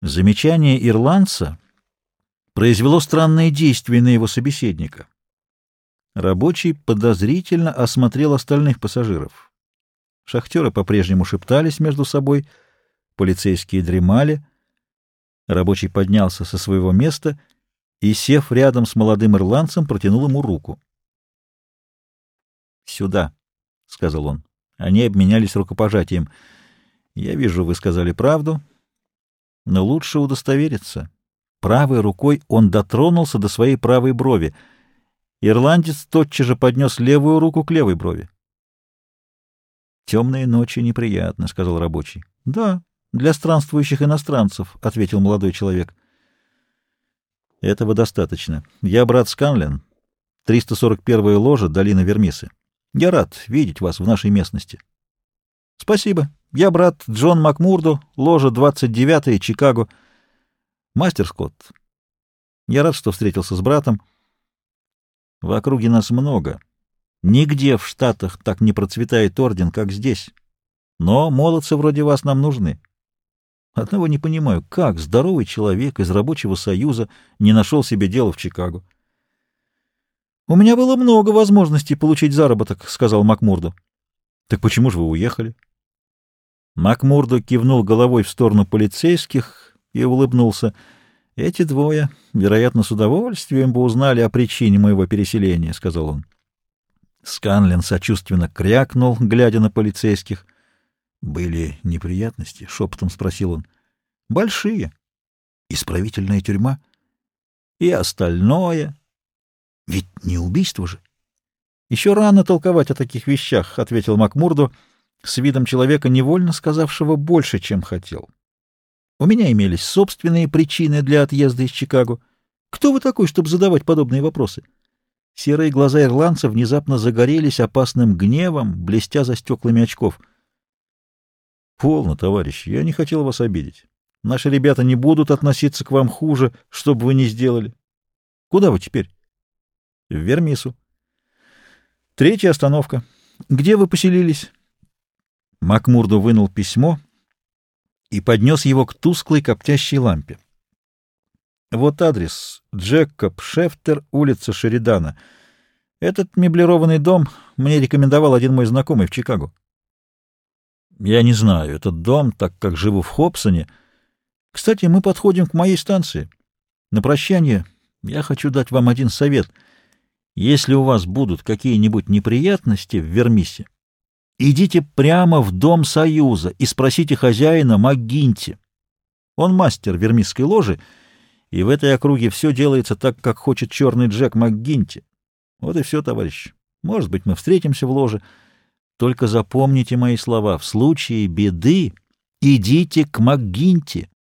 Замечание ирландца произвело странное действие на его собеседника. Рабочий подозрительно осмотрел остальных пассажиров. Шахтеры по-прежнему шептались между собой, полицейские дремали. Рабочий поднялся со своего места и, сев рядом с молодым ирландцем, протянул ему руку. «Сюда», — сказал он. Они обменялись рукопожатием. «Я вижу, вы сказали правду, но лучше удостовериться». Правой рукой он дотронулся до своей правой брови. Ирландец тотчас же поднес левую руку к левой брови. «Темные ночи неприятны», — сказал рабочий. «Да, для странствующих иностранцев», — ответил молодой человек. «Этого достаточно. Я брат Сканлен, 341-я ложа, долина Вермисы. Я рад видеть вас в нашей местности». «Спасибо. Я брат Джон Макмурдо, ложа 29-я, Чикаго. Мастер Скотт, я рад, что встретился с братом. В округе нас много. Нигде в Штатах так не процветает орден, как здесь. Но молодцы вроде вас нам нужны. Одного не понимаю, как здоровый человек из рабочего союза не нашел себе дела в Чикаго». «У меня было много возможностей получить заработок», — сказал Макмурдо. «Так почему же вы уехали?» Макмурдо кивнул головой в сторону полицейских и улыбнулся. «Эти двое, вероятно, с удовольствием бы узнали о причине моего переселения», — сказал он. Сканлен сочувственно крякнул, глядя на полицейских. «Были неприятности?» — шепотом спросил он. «Большие. Исправительная тюрьма. И остальное. Ведь не убийство же». «Еще рано толковать о таких вещах», — ответил Макмурдо с видом человека, невольно сказавшего больше, чем хотел. «У меня имелись собственные причины для отъезда из Чикаго. Кто вы такой, чтобы задавать подобные вопросы?» Серые глаза ирландца внезапно загорелись опасным гневом, блестя за стеклами очков. «Полно, товарищ, я не хотел вас обидеть. Наши ребята не будут относиться к вам хуже, что бы вы ни сделали. Куда вы теперь?» «В Вермису». «Третья остановка. Где вы поселились?» Макмурдо вынул письмо и поднес его к тусклой коптящей лампе. «Вот адрес. Джекоб Шефтер, улица Шеридана. Этот меблированный дом мне рекомендовал один мой знакомый в Чикаго». «Я не знаю этот дом, так как живу в Хобсоне. Кстати, мы подходим к моей станции. На прощание я хочу дать вам один совет. Если у вас будут какие-нибудь неприятности в Вермисе, идите прямо в Дом Союза и спросите хозяина МакГинти. Он мастер вермисской ложи, и в этой округе все делается так, как хочет черный Джек МакГинти. Вот и все, товарищ. Может быть, мы встретимся в ложе. Только запомните мои слова. В случае беды идите к МакГинти.